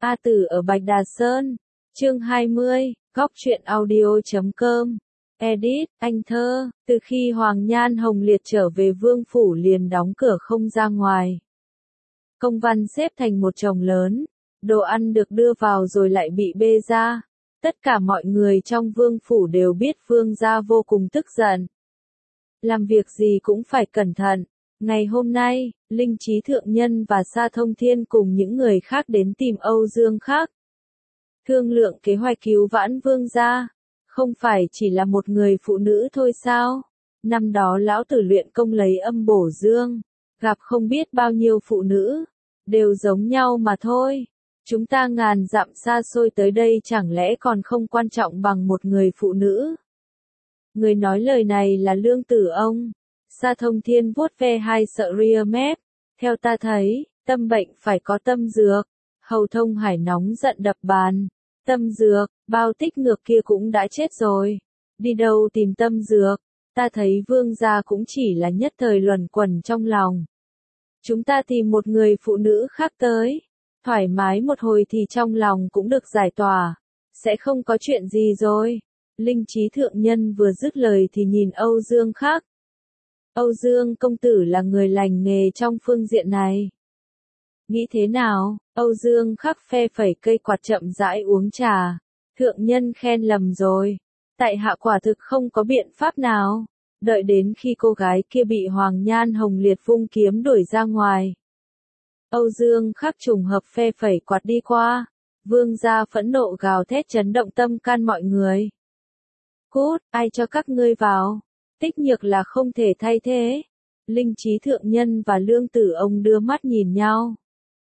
A Tử ở Bạch Đà Sơn. Chương 20, góc truyện audio.com. Edit, anh thơ, từ khi Hoàng Nhan Hồng Liệt trở về vương phủ liền đóng cửa không ra ngoài. Công văn xếp thành một chồng lớn, đồ ăn được đưa vào rồi lại bị bê ra. Tất cả mọi người trong vương phủ đều biết vương gia vô cùng tức giận. Làm việc gì cũng phải cẩn thận. Ngày hôm nay, Linh Trí Thượng Nhân và Sa Thông Thiên cùng những người khác đến tìm Âu Dương Khắc. Thương lượng kế hoạch cứu vãn vương gia. Không phải chỉ là một người phụ nữ thôi sao? Năm đó lão tử luyện công lấy âm bổ dương, gặp không biết bao nhiêu phụ nữ, đều giống nhau mà thôi. Chúng ta ngàn dặm xa xôi tới đây chẳng lẽ còn không quan trọng bằng một người phụ nữ? Người nói lời này là Lương Tử ông. Sa Thông Thiên vuốt ve hai sợi ria mép. Theo ta thấy, tâm bệnh phải có tâm dược. Hầu Thông Hải nóng giận đập bàn. Tâm dược, bao tích ngược kia cũng đã chết rồi. Đi đâu tìm tâm dược? Ta thấy vương gia cũng chỉ là nhất thời luẩn quẩn trong lòng. Chúng ta tìm một người phụ nữ khác tới. Thoải mái một hồi thì trong lòng cũng được giải tỏa. Sẽ không có chuyện gì rồi. Linh Trí Thượng Nhân vừa dứt lời thì nhìn Âu Dương Khắc. Âu Dương công tử là người lành nghề trong phương diện này. Nghĩ thế nào? Âu Dương Khắc phe phẩy cây quạt chậm rãi uống trà. Thượng Nhân khen lầm rồi. Tại hạ quả thực không có biện pháp nào. Đợi đến khi cô gái kia bị Hoàng Nhan Hồng Liệt vung kiếm đuổi ra ngoài. Âu Dương Khắc trùng hợp phe phẩy quạt đi qua. Vương gia phẫn nộ gào thét chấn động tâm can mọi người. Cút, ai cho các ngươi vào? Tích Nhược là không thể thay thế. Linh Trí Thượng Nhân và Lương Tử ông đưa mắt nhìn nhau.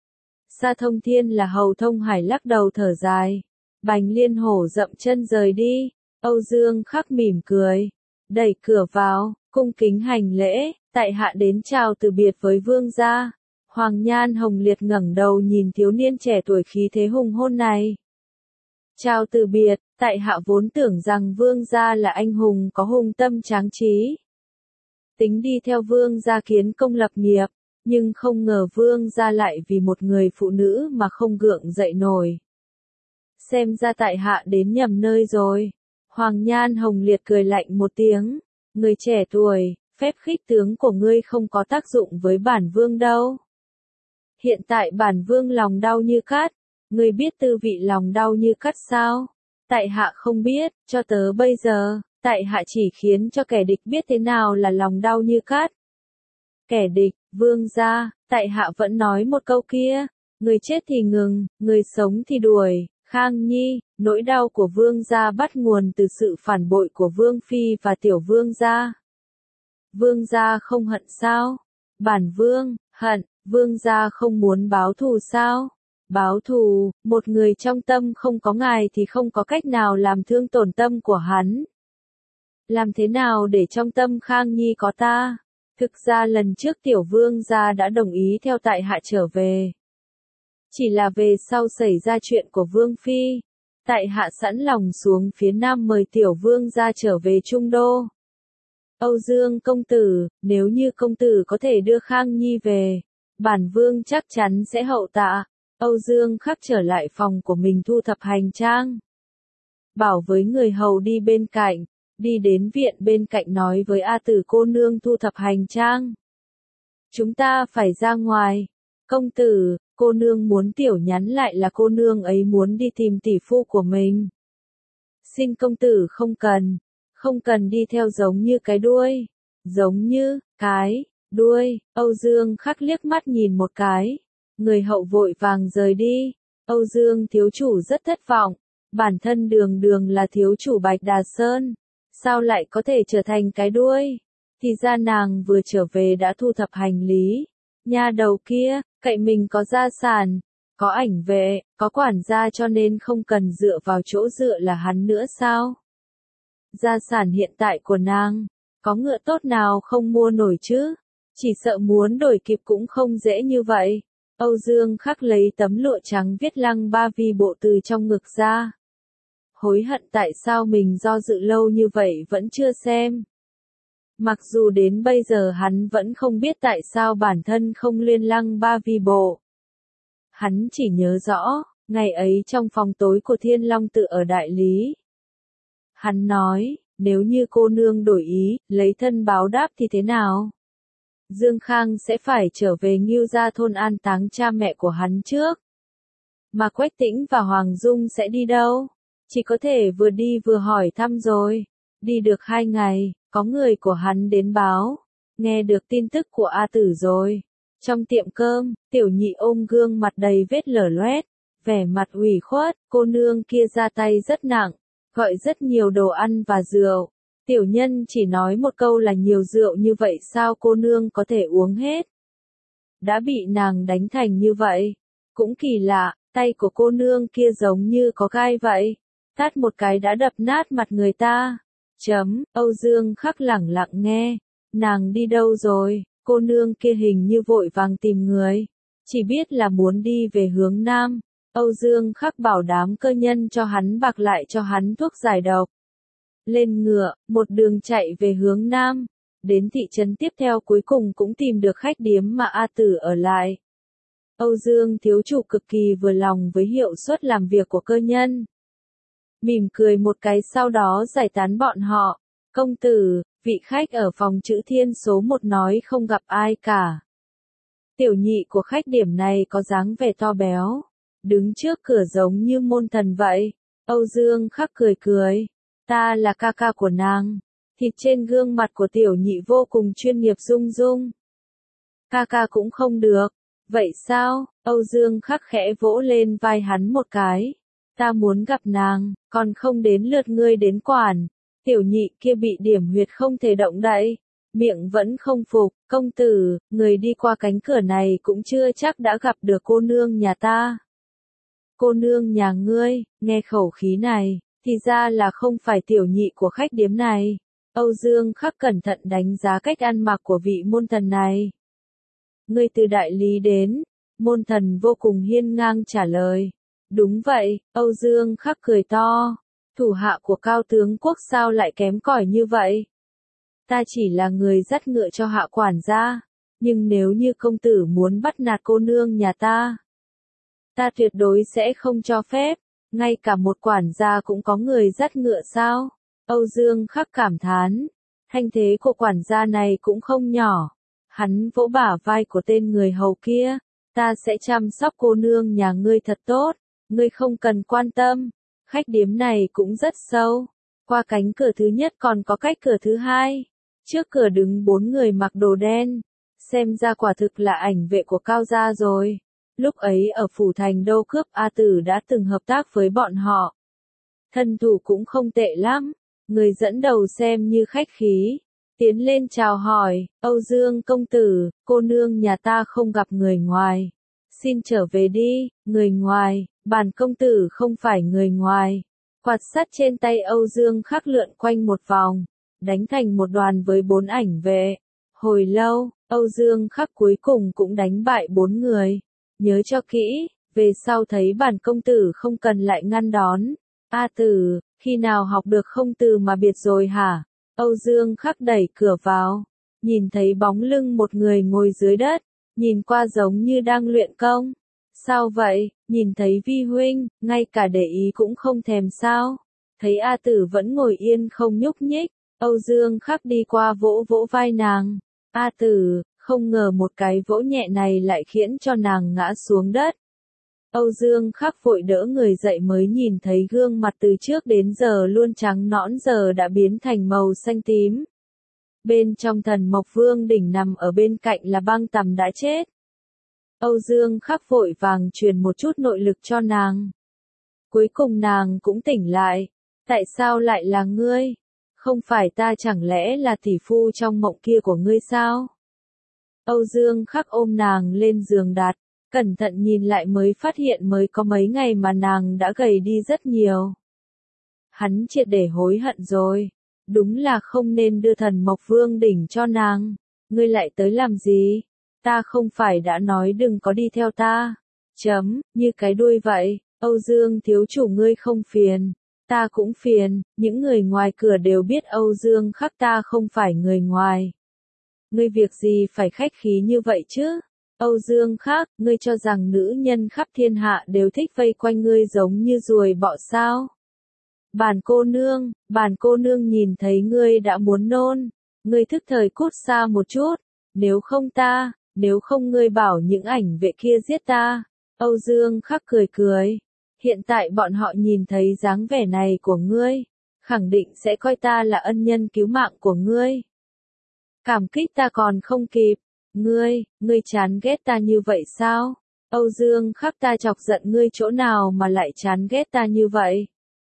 Sa Thông Thiên là Hầu Thông Hải lắc đầu thở dài. Bành Liên Hổ dậm chân rời đi. Âu Dương Khắc mỉm cười. Đẩy cửa vào, cung kính hành lễ. Tại hạ đến chào từ biệt với vương gia. Hoàng Nhan Hồng Liệt ngẩng đầu nhìn thiếu niên trẻ tuổi khí thế hùng hôn này. Chào từ biệt, tại hạ vốn tưởng rằng vương gia là anh hùng có hùng tâm tráng trí. Tính đi theo vương gia kiến công lập nghiệp, nhưng không ngờ vương gia lại vì một người phụ nữ mà không gượng dậy nổi. Xem ra tại hạ đến nhầm nơi rồi. Hoàng Nhan Hồng Liệt cười lạnh một tiếng. Người trẻ tuổi, phép khích tướng của ngươi không có tác dụng với bản vương đâu. Hiện tại bản vương lòng đau như cắt. Ngươi biết tư vị lòng đau như cắt sao? Tại hạ không biết, cho tới bây giờ, tại hạ chỉ khiến cho kẻ địch biết thế nào là lòng đau như cắt. Kẻ địch, vương gia, tại hạ vẫn nói một câu kia, người chết thì ngừng, người sống thì đuổi. Khang Nhi, nỗi đau của vương gia bắt nguồn từ sự phản bội của vương phi và tiểu vương gia. Vương gia không hận sao? Bản vương, hận, vương gia không muốn báo thù sao? Báo thù, một người trong tâm không có ngài thì không có cách nào làm thương tổn tâm của hắn. Làm thế nào để trong tâm Khang Nhi có ta? Thực ra lần trước tiểu vương gia đã đồng ý theo tại hạ trở về. Chỉ là về sau xảy ra chuyện của vương phi. Tại hạ sẵn lòng xuống phía nam mời tiểu vương gia trở về Trung Đô. Âu Dương công tử, nếu như công tử có thể đưa Khang Nhi về, bản vương chắc chắn sẽ hậu tạ. Âu Dương Khắc trở lại phòng của mình thu thập hành trang. Bảo với người hầu đi bên cạnh, đi đến viện bên cạnh nói với A Tử cô nương thu thập hành trang. Chúng ta phải ra ngoài. Công tử, cô nương muốn tiểu nhắn lại là cô nương ấy muốn đi tìm tỷ phu của mình. Xin công tử không cần đi theo giống như cái đuôi. Giống như, cái, đuôi, Âu Dương Khắc liếc mắt nhìn một cái. Người hậu vội vàng rời đi. Âu Dương thiếu chủ rất thất vọng. Bản thân đường đường là thiếu chủ Bạch Đà Sơn. Sao lại có thể trở thành cái đuôi? Thì ra nàng vừa trở về đã thu thập hành lý. Nha đầu kia, cậy mình có gia sản, có ảnh vệ, có quản gia cho nên không cần dựa vào chỗ dựa là hắn nữa sao? Gia sản hiện tại của nàng, có ngựa tốt nào không mua nổi chứ? Chỉ sợ muốn đổi kịp cũng không dễ như vậy. Âu Dương Khắc lấy tấm lụa trắng viết Lăng Ba Vi bộ từ trong ngực ra. Hối hận tại sao mình do dự lâu như vậy vẫn chưa xem. Mặc dù đến bây giờ hắn vẫn không biết tại sao bản thân không liên Lăng Ba Vi bộ. Hắn chỉ nhớ rõ, Ngày ấy trong phòng tối của Thiên Long Tự ở Đại Lý. Hắn nói, nếu như cô nương đổi ý, lấy thân báo đáp thì thế nào? Dương Khang sẽ phải trở về Ngưu Gia thôn an táng cha mẹ của hắn trước. Mà Quách Tĩnh và Hoàng Dung sẽ đi đâu? Chỉ có thể vừa đi vừa hỏi thăm rồi. Đi được 2 ngày, có người của hắn đến báo. Nghe được tin tức của A Tử rồi. Trong tiệm cơm, Tiểu Nhị ôm gương mặt đầy vết lở loét, vẻ mặt ủy khuất, cô nương kia ra tay rất nặng, gọi rất nhiều đồ ăn và rượu. Tiểu nhân chỉ nói một câu là nhiều rượu như vậy sao cô nương có thể uống hết. Đã bị nàng đánh thành như vậy. Cũng kỳ lạ, tay của cô nương kia giống như có gai vậy. Tát một cái đã đập nát mặt người ta. Âu Dương Khắc lẳng lặng nghe. Nàng đi đâu rồi? Cô nương kia hình như vội vàng tìm người. Chỉ biết là muốn đi về hướng Nam. Âu Dương Khắc bảo đám cơ nhân cho hắn bạc lại cho hắn thuốc giải độc. Lên ngựa, một đường chạy về hướng Nam. Đến thị trấn tiếp theo cuối cùng cũng tìm được khách điếm mà A Tử ở lại. Âu Dương thiếu chủ cực kỳ vừa lòng với hiệu suất làm việc của cơ nhân. Mỉm cười một cái sau đó giải tán bọn họ. Công tử, vị khách ở phòng chữ Thiên số 1 nói không gặp ai cả. Tiểu nhị của khách điểm này có dáng vẻ to béo. Đứng trước cửa giống như môn thần vậy. Âu Dương Khắc cười cười. Ta là ca ca của nàng. Thịt trên gương mặt của tiểu nhị vô cùng chuyên nghiệp rung rung. Ca ca cũng không được. Vậy sao? Âu Dương Khắc khẽ vỗ lên vai hắn một cái. Ta muốn gặp nàng, còn không đến lượt ngươi đến quản. Tiểu nhị kia bị điểm huyệt không thể động đậy. Miệng vẫn không phục, công tử, người đi qua cánh cửa này cũng chưa chắc đã gặp được cô nương nhà ta. Cô nương nhà ngươi, nghe khẩu khí này, thì ra là không phải tiểu nhị của khách điếm này. Âu Dương Khắc cẩn thận đánh giá cách ăn mặc của vị môn thần này. Ngươi từ Đại Lý đến, môn thần vô cùng hiên ngang trả lời. Đúng vậy, Âu Dương Khắc cười to. Thủ hạ của cao tướng quốc sao lại kém cỏi như vậy? Ta chỉ là người dắt ngựa cho hạ quản gia. Nhưng nếu như công tử muốn bắt nạt cô nương nhà ta, ta tuyệt đối sẽ không cho phép. Ngay cả một quản gia cũng có người dắt ngựa sao? Âu Dương Khắc cảm thán. Thanh thế của quản gia này cũng không nhỏ. Hắn vỗ bả vai của tên người hầu kia. Ta sẽ chăm sóc cô nương nhà ngươi thật tốt. Ngươi không cần quan tâm. Khách điếm này cũng rất sâu. Qua cánh cửa thứ nhất còn có cách cửa thứ hai. Trước cửa đứng 4 người mặc đồ đen. Xem ra quả thực là ảnh vệ của Cao gia rồi. Lúc ấy ở phủ thành Đô Cướp A Tử đã từng hợp tác với bọn họ. Thân thủ cũng không tệ lắm. Người dẫn đầu xem như khách khí. Tiến lên chào hỏi, Âu Dương công tử, cô nương nhà ta không gặp người ngoài. Xin trở về đi, người ngoài, bản công tử không phải người ngoài. Quạt sắt trên tay Âu Dương Khắc lượn quanh một vòng, đánh thành một đoàn với 4 ảnh vệ. Hồi lâu, Âu Dương Khắc cuối cùng cũng đánh bại 4 người. Nhớ cho kỹ, về sau thấy bản công tử không cần lại ngăn đón. A Tử, khi nào học được không từ mà biệt rồi hả? Âu Dương Khắc đẩy cửa vào, nhìn thấy bóng lưng một người ngồi dưới đất, nhìn qua giống như đang luyện công. Sao vậy, nhìn thấy Vi huynh, ngay cả để ý cũng không thèm sao? Thấy A Tử vẫn ngồi yên không nhúc nhích, Âu Dương Khắc đi qua vỗ vỗ vai nàng. A Tử, không ngờ một cái vỗ nhẹ này lại khiến cho nàng ngã xuống đất. Âu Dương Khắc vội đỡ người dậy mới nhìn thấy gương mặt từ trước đến giờ luôn trắng nõn giờ đã biến thành màu xanh tím. Bên trong Thần Mộc Vương đỉnh nằm ở bên cạnh là Băng Tầm đã chết. Âu Dương Khắc vội vàng truyền một chút nội lực cho nàng. Cuối cùng nàng cũng tỉnh lại. Tại sao lại là ngươi? Không phải ta chẳng lẽ là tỷ phu trong mộng kia của ngươi sao? Âu Dương Khắc ôm nàng lên giường đặt. Cẩn thận nhìn lại mới phát hiện mới có mấy ngày mà nàng đã gầy đi rất nhiều. Hắn triệt để hối hận rồi. Đúng là không nên đưa Thần Mộc Vương đỉnh cho nàng. Ngươi lại tới làm gì? Ta không phải đã nói đừng có đi theo ta. Như cái đuôi vậy. Âu Dương thiếu chủ ngươi không phiền. Ta cũng phiền. Những người ngoài cửa đều biết Âu Dương Khắc ta không phải người ngoài. Ngươi việc gì phải khách khí như vậy chứ? Âu Dương Khắc, ngươi cho rằng nữ nhân khắp thiên hạ đều thích vây quanh ngươi giống như ruồi bọ sao? Bản cô nương nhìn thấy ngươi đã muốn nôn, ngươi thức thời cút xa một chút, nếu không ngươi bảo những ảnh vệ kia giết ta. Âu Dương Khắc cười cười, hiện tại bọn họ nhìn thấy dáng vẻ này của ngươi, khẳng định sẽ coi ta là ân nhân cứu mạng của ngươi. Cảm kích ta còn không kịp, ngươi chán ghét ta như vậy sao? Âu Dương Khắc, ta chọc giận ngươi chỗ nào mà lại chán ghét ta như vậy?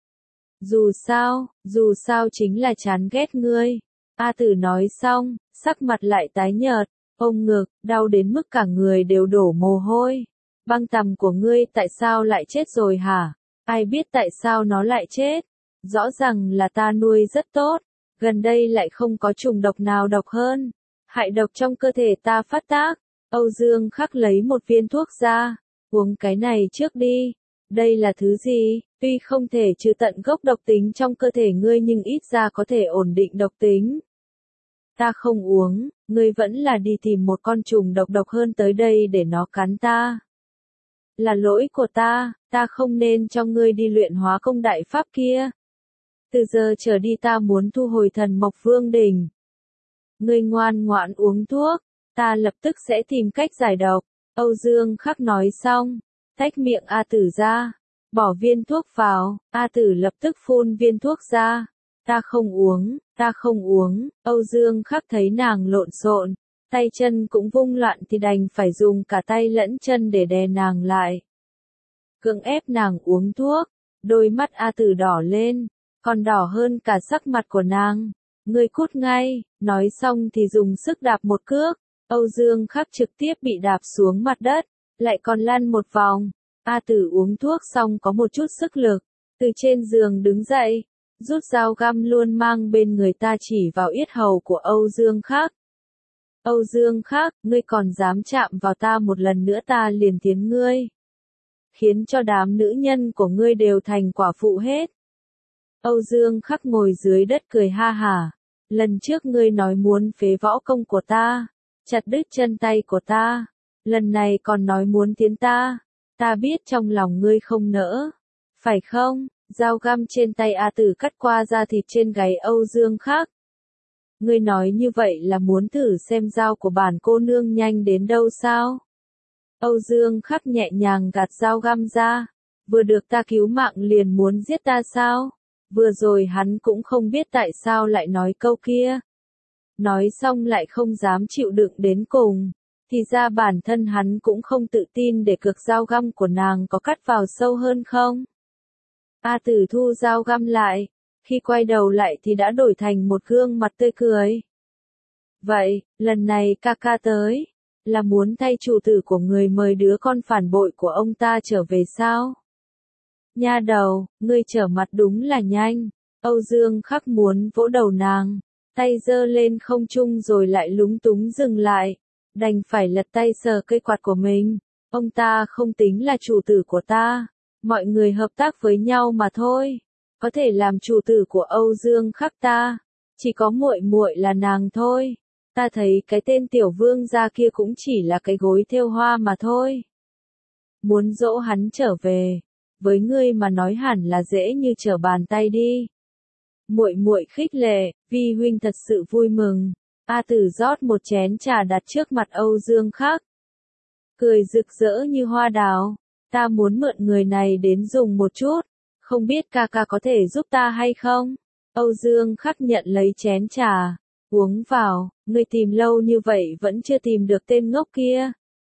Dù sao chính là chán ghét ngươi. A Tử nói xong, sắc mặt lại tái nhợt, ôm ngực, đau đến mức cả người đều đổ mồ hôi. Băng tằm của ngươi tại sao lại chết rồi hả? Ai biết tại sao nó lại chết? Rõ ràng là ta nuôi rất tốt, gần đây lại không có trùng độc nào độc hơn. Hại độc trong cơ thể ta phát tác. Âu Dương Khắc lấy một viên thuốc ra, uống cái này trước đi. Đây là thứ gì? Tuy không thể trừ tận gốc độc tính trong cơ thể ngươi nhưng ít ra có thể ổn định độc tính. Ta không uống, ngươi vẫn là đi tìm một con trùng độc hơn tới đây để nó cắn ta. Là lỗi của ta không nên cho ngươi đi luyện hóa công đại pháp kia. Từ giờ trở đi ta muốn thu hồi thần mộc vương đỉnh. Ngươi ngoan ngoãn uống thuốc, ta lập tức sẽ tìm cách giải độc. Âu Dương Khắc nói xong, tách miệng A Tử ra, bỏ viên thuốc vào, A Tử lập tức phun viên thuốc ra. Ta không uống, Âu Dương Khắc thấy nàng lộn xộn, tay chân cũng vung loạn thì đành phải dùng cả tay lẫn chân để đè nàng lại. Cưỡng ép nàng uống thuốc, đôi mắt A Tử đỏ lên, còn đỏ hơn cả sắc mặt của nàng. Ngươi cút ngay, nói xong thì dùng sức đạp một cước, Âu Dương Khắc trực tiếp bị đạp xuống mặt đất, lại còn lăn một vòng. A Tử uống thuốc xong có một chút sức lực, từ trên giường đứng dậy, rút dao găm luôn mang bên người ta chỉ vào yết hầu của Âu Dương Khắc. Âu Dương Khắc, ngươi còn dám chạm vào ta một lần nữa ta liền tiến ngươi. Khiến cho đám nữ nhân của ngươi đều thành quả phụ hết. Âu Dương Khắc ngồi dưới đất cười ha hả. Lần trước ngươi nói muốn phế võ công của ta, chặt đứt chân tay của ta. Lần này còn nói muốn tiến ta. Ta biết trong lòng ngươi không nỡ. Phải không? Dao găm trên tay A Tử cắt qua da thịt trên gáy Âu Dương Khắc. Ngươi nói như vậy là muốn thử xem dao của bản cô nương nhanh đến đâu sao? Âu Dương Khắc nhẹ nhàng gạt dao găm ra. Vừa được ta cứu mạng liền muốn giết ta sao? Vừa rồi hắn cũng không biết tại sao lại nói câu kia. Nói xong lại không dám chịu đựng đến cùng. Thì ra bản thân hắn cũng không tự tin để cược dao găm của nàng có cắt vào sâu hơn không. A Tử thu dao găm lại. Khi quay đầu lại thì đã đổi thành một gương mặt tươi cười. Vậy, lần này ca ca tới, là muốn thay chủ tử của người mời đứa con phản bội của ông ta trở về sao? Nha đầu, ngươi trở mặt đúng là nhanh. Âu Dương Khắc muốn vỗ đầu nàng, tay giơ lên không trung rồi lại lúng túng dừng lại, đành phải lật tay sờ cây quạt của mình. Ông ta không tính là chủ tử của ta, mọi người hợp tác với nhau mà thôi. Có thể làm chủ tử của Âu Dương Khắc ta, chỉ có muội muội là nàng thôi. Ta thấy cái tên tiểu vương gia kia cũng chỉ là cái gối thêu hoa mà thôi. Muốn dỗ hắn trở về, với ngươi mà nói hẳn là dễ như trở bàn tay đi. Muội muội khích lệ, vi huynh thật sự vui mừng. A Tử rót một chén trà đặt trước mặt Âu Dương Khắc. Cười rực rỡ như hoa đào. Ta muốn mượn người này đến dùng một chút. Không biết ca ca có thể giúp ta hay không? Âu Dương Khắc nhận lấy chén trà. Uống vào, ngươi tìm lâu như vậy vẫn chưa tìm được tên ngốc kia.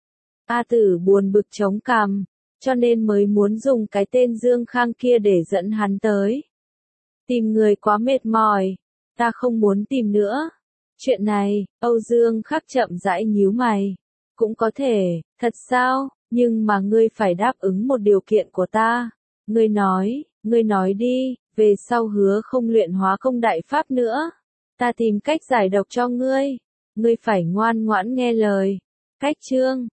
A Tử buồn bực chống cằm, cho nên mới muốn dùng cái tên Dương Khang kia để dẫn hắn tới. Tìm người quá mệt mỏi, ta không muốn tìm nữa. Chuyện này, Âu Dương Khắc chậm rãi nhíu mày. Cũng có thể, thật sao, nhưng mà ngươi phải đáp ứng một điều kiện của ta. Ngươi nói đi, về sau hứa không luyện hóa công đại pháp nữa. Ta tìm cách giải độc cho ngươi. Ngươi phải ngoan ngoãn nghe lời. Cách chương